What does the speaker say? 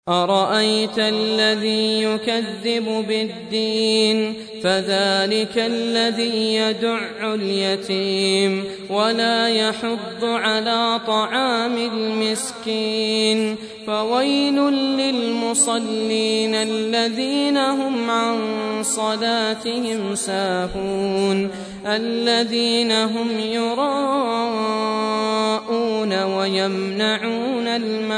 أرأيت الذي يكذب بالدين فذلك الذي يدع اليتيم ولا يحض على طعام المسكين فويل للمصلين الذين هم عن صلاتهم ساهون الذين هم يراءون ويمنعون الماعون